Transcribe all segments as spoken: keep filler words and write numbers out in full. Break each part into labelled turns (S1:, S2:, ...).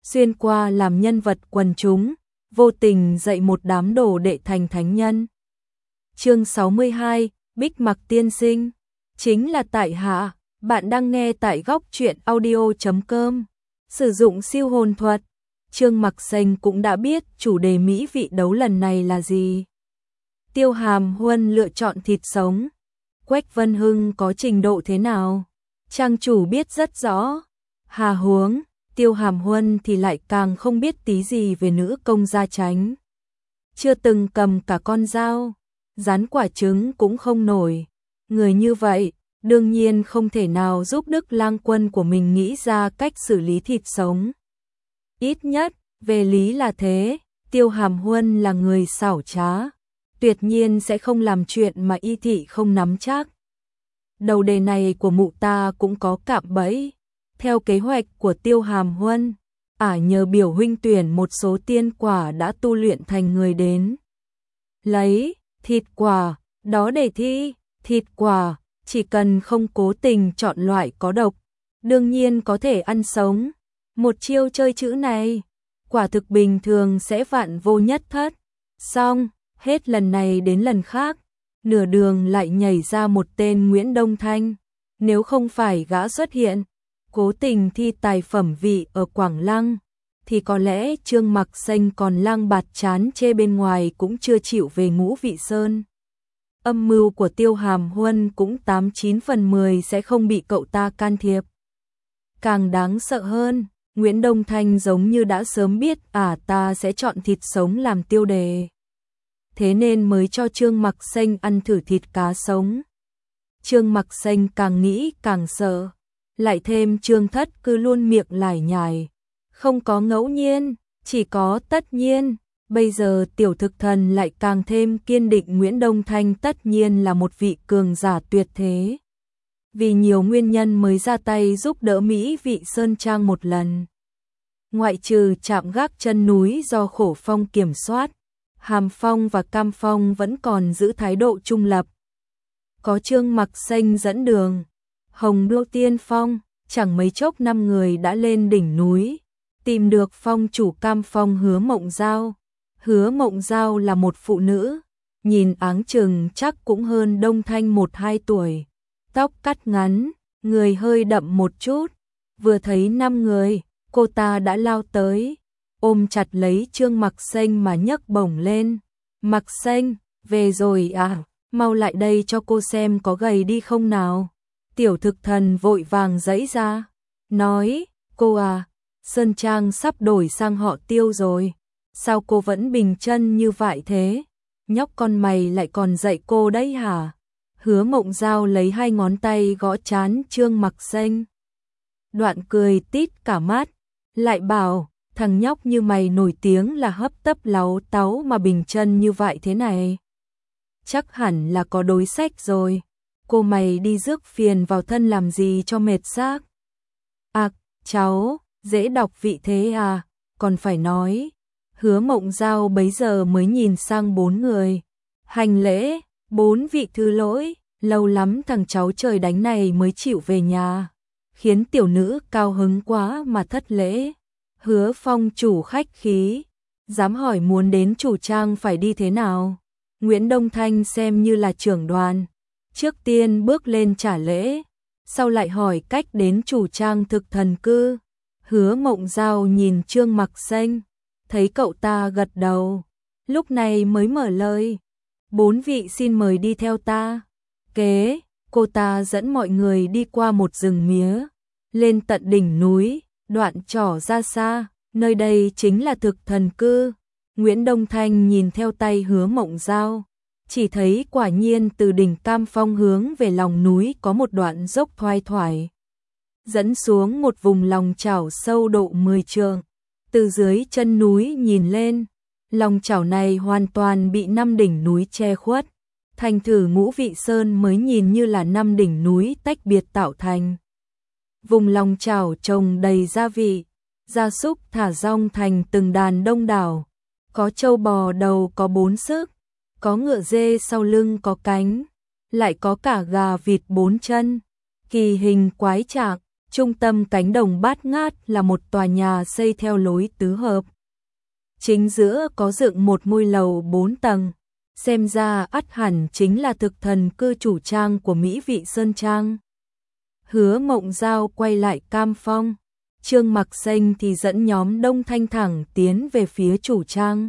S1: xuyên qua làm nhân vật quần chúng, vô tình dạy một đám đồ đệ thành thánh nhân. Chương sáu mươi hai, Bích Mặc tiên sinh, chính là tại hạ, bạn đang nghe tại góc truyện audio chấm com. Sử dụng siêu hồn thuật, Trương Mặc Xanh cũng đã biết chủ đề mỹ vị đấu lần này là gì. Tiêu Hàm Huân lựa chọn thịt sống. Quách Vân Hưng có trình độ thế nào? Trang chủ biết rất rõ. Hà huống, Tiêu Hàm Huân thì lại càng không biết tí gì về nữ công gia Chánh. Chưa từng cầm cả con dao, rán quả trứng cũng không nổi. Người như vậy, đương nhiên không thể nào giúp Đức Lang Quân của mình nghĩ ra cách xử lý thịt sống. Ít nhất, về lý là thế, Tiêu Hàm Huân là người xảo trá, tuyệt nhiên sẽ không làm chuyện mà y thị không nắm chắc. Đầu đề này của mụ ta cũng có cạm bẫy. Theo kế hoạch của Tiêu Hàm Huân, ả nhờ biểu huynh tuyển một số tiên quả đã tu luyện thành người đến. Lấy, thịt quả, đó để thi, thịt quả, chỉ cần không cố tình chọn loại có độc, đương nhiên có thể ăn sống. Một chiêu chơi chữ này, quả thực bình thường sẽ vạn vô nhất thất. Xong, hết lần này đến lần khác, nửa đường lại nhảy ra một tên Nguyễn Đông Thanh. Nếu không phải gã xuất hiện, cố tình thi tài phẩm vị ở Quảng Lăng, thì có lẽ Trương Mặc Xanh còn lang bạt chán chê bên ngoài cũng chưa chịu về Ngũ Vị Sơn. Âm mưu của Tiêu Hàm Huân cũng tám chín phần mười sẽ không bị cậu ta can thiệp. Càng đáng sợ hơn, Nguyễn Đông Thanh giống như đã sớm biết à ta sẽ chọn thịt sống làm tiêu đề. Thế nên mới cho Trương Mặc Xanh ăn thử thịt cá sống. Trương Mặc Xanh càng nghĩ càng sợ. Lại thêm Trương Thất cứ luôn miệng lải nhải. Không có ngẫu nhiên, chỉ có tất nhiên. Bây giờ tiểu thực thần lại càng thêm kiên định Nguyễn Đông Thanh tất nhiên là một vị cường giả tuyệt thế. Vì nhiều nguyên nhân mới ra tay giúp đỡ Mỹ Vị Sơn Trang một lần. Ngoại trừ chạm gác chân núi do Khổ Phong kiểm soát, Hàm Phong và Cam Phong vẫn còn giữ thái độ trung lập. Có Trương Mặc Xanh dẫn đường, Hồng Đô Tiên Phong, chẳng mấy chốc năm người đã lên đỉnh núi, tìm được phong chủ Cam Phong Hứa Mộng Giao. Hứa Mộng Giao là một phụ nữ, nhìn áng chừng chắc cũng hơn Đông Thanh một hai tuổi, tóc cắt ngắn, người hơi đậm một chút. Vừa thấy năm người, cô ta đã lao tới, ôm chặt lấy Trương Mặc Xanh mà nhấc bổng lên. Mặc Xanh, về rồi à, mau lại đây cho cô xem có gầy đi không nào. Tiểu thực thần vội vàng giãy ra, nói, cô à, Sơn Trang sắp đổi sang họ Tiêu rồi, sao cô vẫn bình chân như vậy thế? Nhóc con mày lại còn dạy cô đấy hả? Hứa Mộng Giao lấy hai ngón tay gõ trán Trương Mặc Xanh. Đoạn cười tít cả mắt, lại bảo, thằng nhóc như mày nổi tiếng là hấp tấp láu táu mà bình chân như vậy thế này. Chắc hẳn là có đối sách rồi. Cô mày đi rước phiền vào thân làm gì cho mệt xác. À, cháu, dễ đọc vị thế à, còn phải nói. Hứa Mộng Giao bấy giờ mới nhìn sang bốn người. Hành lễ, bốn vị thứ lỗi, lâu lắm thằng cháu trời đánh này mới chịu về nhà. Khiến tiểu nữ cao hứng quá mà thất lễ. Hứa Phong chủ khách khí, dám hỏi muốn đến chủ trang phải đi thế nào. Nguyễn Đông Thanh xem như là trưởng đoàn, trước tiên bước lên trả lễ, sau lại hỏi cách đến chủ trang thực thần cư. Hứa Mộng Giao nhìn Trương Mặc Xanh, thấy cậu ta gật đầu, lúc này mới mở lời. Bốn vị xin mời đi theo ta. Kế, cô ta dẫn mọi người đi qua một rừng mía, lên tận đỉnh núi, đoạn trỏ ra xa, nơi đây chính là thực thần cư. Nguyễn Đông Thanh nhìn theo tay Hứa Mộng Giao, chỉ thấy quả nhiên từ đỉnh Cam Phong hướng về lòng núi có một đoạn dốc thoai thoải, dẫn xuống một vùng lòng chảo sâu độ mười trượng. Từ dưới chân núi nhìn lên, lòng chảo này hoàn toàn bị năm đỉnh núi che khuất, thành thử Ngũ Vị Sơn mới nhìn như là năm đỉnh núi tách biệt tạo thành. Vùng lòng chảo trồng đầy gia vị, gia súc thả rong thành từng đàn đông đảo, có trâu bò đầu có bốn sức, có ngựa dê sau lưng có cánh, lại có cả gà vịt bốn chân, kỳ hình quái trạng, Trung tâm cánh đồng bát ngát là một tòa nhà xây theo lối tứ hợp. Chính giữa có dựng một ngôi lầu bốn tầng, xem ra ắt hẳn chính là thực thần cư chủ trang của Mỹ Vị Sơn Trang. Hứa Mộng Giao quay lại Cam Phong, Trương Mặc Xanh thì dẫn nhóm Đông Thanh thẳng tiến về phía chủ trang.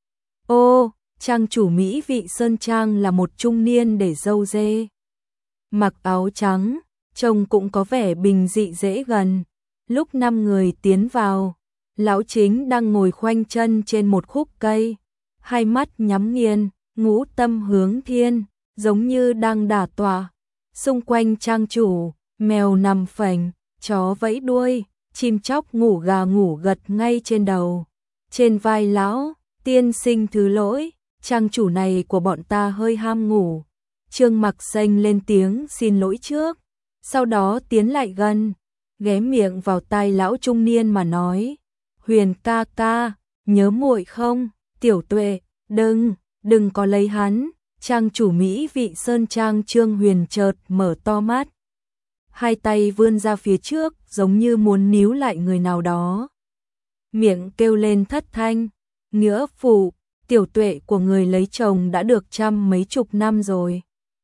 S1: Ô, trang chủ Mỹ Vị Sơn Trang là một trung niên để râu dê, mặc áo trắng, trông cũng có vẻ bình dị dễ gần. Lúc năm người tiến vào, lão chính đang ngồi khoanh chân trên một khúc cây, hai mắt nhắm nghiền, ngũ tâm hướng thiên, giống như đang đả tọa. Xung quanh trang chủ, mèo nằm phành, chó vẫy đuôi, chim chóc ngủ gà ngủ gật ngay trên đầu. Trên vai lão, tiên sinh thứ lỗi, trang chủ này của bọn ta hơi ham ngủ. Trương Mặc Xanh lên tiếng xin lỗi trước, sau đó tiến lại gần, ghé miệng vào tai lão trung niên mà nói: Huyền ca ca, nhớ muội không? Tiểu Tuệ, đừng, đừng có lấy hắn. Trang chủ Mỹ Vị Sơn Trang Trương Huyền chợt mở to mắt, hai tay vươn ra phía trước giống như muốn níu lại người nào đó. Miệng kêu lên thất thanh: Nghĩa phụ, Tiểu Tuệ của người lấy chồng đã được trăm mấy chục năm rồi.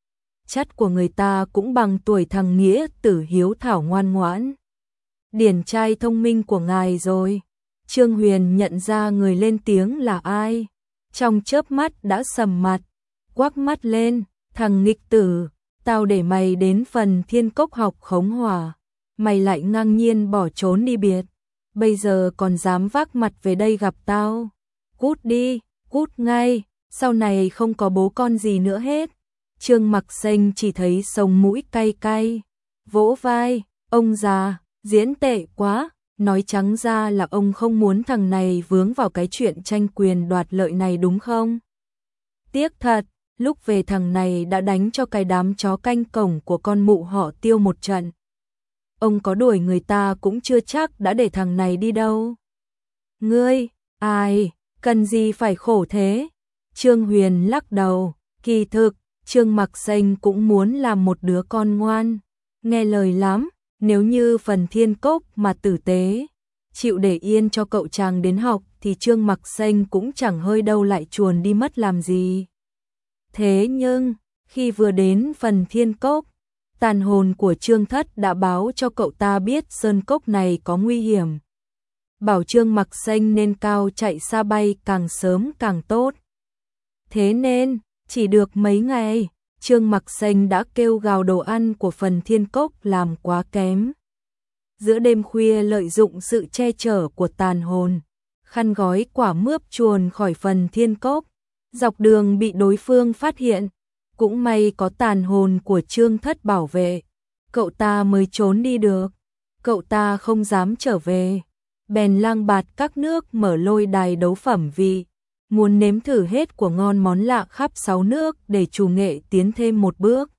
S1: Chất của người ta cũng bằng tuổi thằng Nghĩa tử hiếu thảo ngoan ngoãn. Điển trai thông minh của ngài rồi. Trương Huyền nhận ra người lên tiếng là ai, trong chớp mắt đã sầm mặt, quắc mắt lên: Thằng nghịch tử, tao để mày đến Phần Thiên Cốc học khống hỏa, mày lại ngang nhiên bỏ trốn đi biệt, bây giờ còn dám vác mặt về đây gặp tao. Cút đi, cút ngay, sau này không có bố con gì nữa hết. Trương Mặc Xanh chỉ thấy sống mũi cay cay, vỗ vai: Ông già, diễn tệ quá. Nói trắng ra là ông không muốn thằng này vướng vào cái chuyện tranh quyền đoạt lợi này đúng không? Tiếc thật, lúc về thằng này đã đánh cho cái đám chó canh cổng của con mụ họ Tiêu một trận. Ông có đuổi người ta cũng chưa chắc đã để thằng này đi đâu. Ngươi, ai, cần gì phải khổ thế? Trương Huyền lắc đầu, kỳ thực, Trương Mặc Xanh cũng muốn làm một đứa con ngoan, nghe lời lắm. Nếu như Phần Thiên Cốc mà tử tế, chịu để yên cho cậu chàng đến học thì Trương Mặc Xanh cũng chẳng hơi đâu lại chuồn đi mất làm gì. Thế nhưng, khi vừa đến Phần Thiên Cốc, tàn hồn của Trương Thất đã báo cho cậu ta biết sơn cốc này có nguy hiểm. Bảo Trương Mặc Xanh nên cao chạy xa bay càng sớm càng tốt. Thế nên, chỉ được mấy ngày, Trương Mặc Xanh đã kêu gào đồ ăn của Phần Thiên Cốc làm quá kém. Giữa đêm khuya lợi dụng sự che chở của tàn hồn, khăn gói quả mướp chuồn khỏi Phần Thiên Cốc, dọc đường bị đối phương phát hiện. Cũng may có tàn hồn của Trương Thất bảo vệ, cậu ta mới trốn đi được. Cậu ta không dám trở về, bèn lang bạt các nước mở lôi đài đấu phẩm vị, muốn nếm thử hết của ngon món lạ khắp sáu nước để chủ nghệ tiến thêm một bước.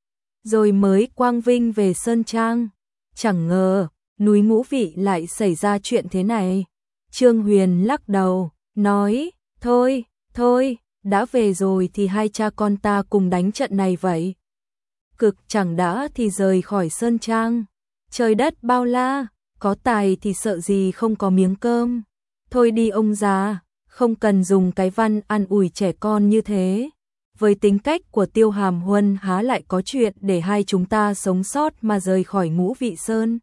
S1: Rồi mới quang vinh về Sơn Trang. Chẳng ngờ, núi Ngũ Vị lại xảy ra chuyện thế này. Trương Huyền lắc đầu, nói: Thôi, thôi, đã về rồi thì hai cha con ta cùng đánh trận này vậy. Cực chẳng đã thì rời khỏi Sơn Trang. Trời đất bao la, có tài thì sợ gì không có miếng cơm. Thôi đi ông già, không cần dùng cái văn an ủi trẻ con như thế. Với tính cách của Tiêu Hàm Huân há lại có chuyện để hai chúng ta sống sót mà rời khỏi Ngũ Vị Sơn.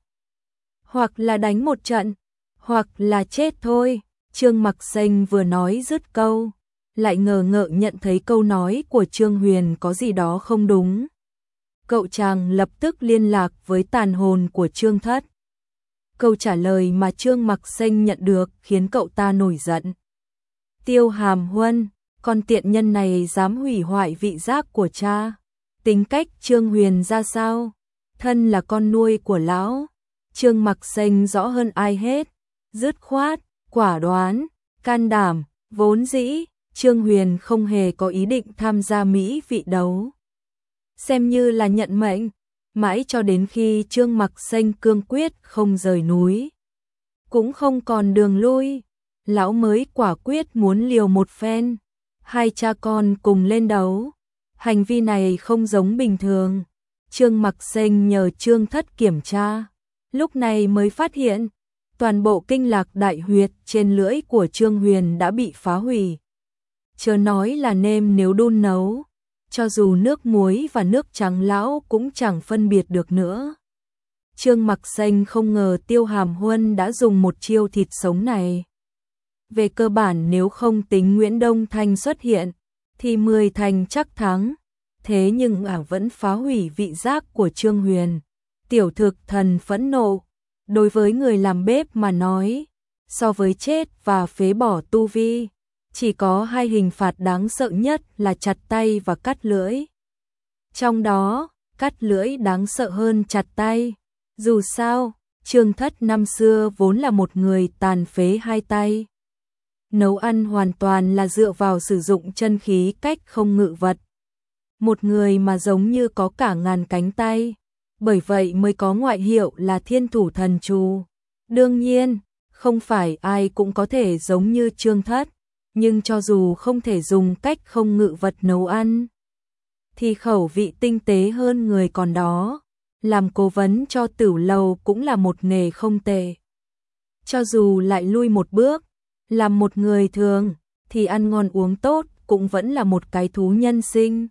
S1: Hoặc là đánh một trận, hoặc là chết thôi. Trương Mặc Xanh vừa nói dứt câu, lại ngờ ngợ nhận thấy câu nói của Trương Huyền có gì đó không đúng. Cậu chàng lập tức liên lạc với tàn hồn của Trương Thất. Câu trả lời mà Trương Mặc Xanh nhận được khiến cậu ta nổi giận. Tiêu Hàm Huân, con tiện nhân này dám hủy hoại vị giác của cha. Tính cách Trương Huyền ra sao? Thân là con nuôi của lão, Trương Mặc Xanh rõ hơn ai hết. Dứt khoát, quả đoán, can đảm, vốn dĩ Trương Huyền không hề có ý định tham gia Mỹ Vị đấu. Xem như là nhận mệnh, mãi cho đến khi Trương Mặc Xanh cương quyết không rời núi, cũng không còn đường lui, lão mới quả quyết muốn liều một phen. Hai cha con cùng lên đấu. Hành vi này không giống bình thường. Trương Mặc Xanh nhờ Trương Thất kiểm tra, lúc này mới phát hiện, toàn bộ kinh lạc đại huyệt trên lưỡi của Trương Huyền đã bị phá hủy. Chớ nói là nêm nếu đun nấu, cho dù nước muối và nước trắng lão cũng chẳng phân biệt được nữa. Trương Mặc Xanh không ngờ Tiêu Hàm Huân đã dùng một chiêu thịt sống này. Về cơ bản nếu không tính Nguyễn Đông Thanh xuất hiện, thì mười thành chắc thắng. Thế nhưng ả vẫn phá hủy vị giác của Trương Huyền. Tiểu thực thần phẫn nộ. Đối với người làm bếp mà nói, so với chết và phế bỏ tu vi, chỉ có hai hình phạt đáng sợ nhất là chặt tay và cắt lưỡi. Trong đó, cắt lưỡi đáng sợ hơn chặt tay. Dù sao, Trương Thất năm xưa vốn là một người tàn phế hai tay. Nấu ăn hoàn toàn là dựa vào sử dụng chân khí cách không ngự vật. Một người mà giống như có cả ngàn cánh tay, bởi vậy mới có ngoại hiệu là thiên thủ thần trù. Đương nhiên, không phải ai cũng có thể giống như Trương Thất, nhưng cho dù không thể dùng cách không ngự vật nấu ăn, thì khẩu vị tinh tế hơn người còn đó. Làm cố vấn cho Tửu Lầu cũng là một nghề không tệ. Cho dù lại lui một bước, làm một người thường, thì ăn ngon uống tốt cũng vẫn là một cái thú nhân sinh.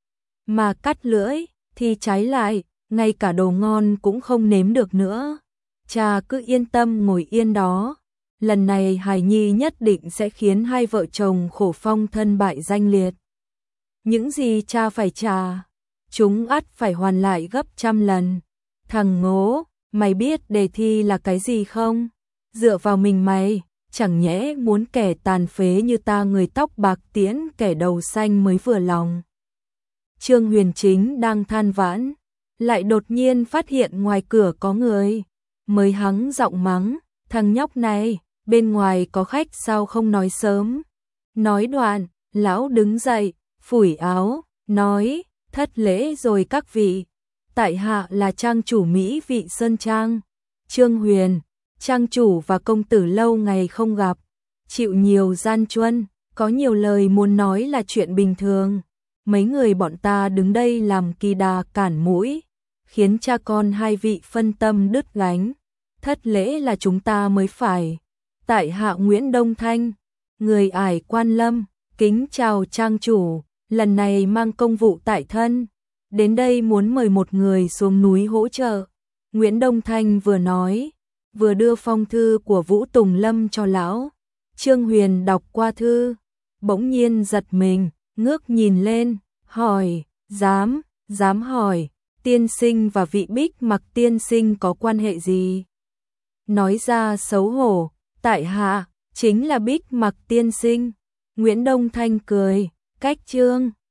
S1: Mà cắt lưỡi, thì trái lại, ngay cả đồ ngon cũng không nếm được nữa. Cha cứ yên tâm ngồi yên đó. Lần này Hải Nhi nhất định sẽ khiến hai vợ chồng khổ phong thân bại danh liệt. Những gì cha phải trả, chúng ắt phải hoàn lại gấp trăm lần. Thằng ngố, mày biết đề thi là cái gì không? Dựa vào mình mày, chẳng nhẽ muốn kẻ tàn phế như ta người tóc bạc tiễn kẻ đầu xanh mới vừa lòng. Trương Huyền chính đang than vãn, lại đột nhiên phát hiện ngoài cửa có người, mới hắng giọng mắng, thằng nhóc này, bên ngoài có khách sao không nói sớm. Nói đoạn, lão đứng dậy, phủi áo, nói, thất lễ rồi các vị, tại hạ là trang chủ Mỹ Vị Sơn Trang, Trương Huyền. Trang chủ và công tử lâu ngày không gặp, chịu nhiều gian truân, có nhiều lời muốn nói là chuyện bình thường. Mấy người bọn ta đứng đây làm kỳ đà cản mũi, khiến cha con hai vị phân tâm đứt gánh. Thất lễ là chúng ta mới phải. Tại hạ Nguyễn Đông Thanh, người ải Quan Lâm, kính chào trang chủ, lần này mang công vụ tại thân, đến đây muốn mời một người xuống núi hỗ trợ. Nguyễn Đông Thanh vừa nói, vừa đưa phong thư của Vũ Tùng Lâm cho lão. Trương Huyền đọc qua thư, bỗng nhiên giật mình, ngước nhìn lên, hỏi, dám, dám hỏi, tiên sinh và vị Bích Mặc tiên sinh có quan hệ gì? Nói ra xấu hổ, tại hạ, chính là Bích Mặc tiên sinh. Nguyễn Đông Thanh cười, cách Trương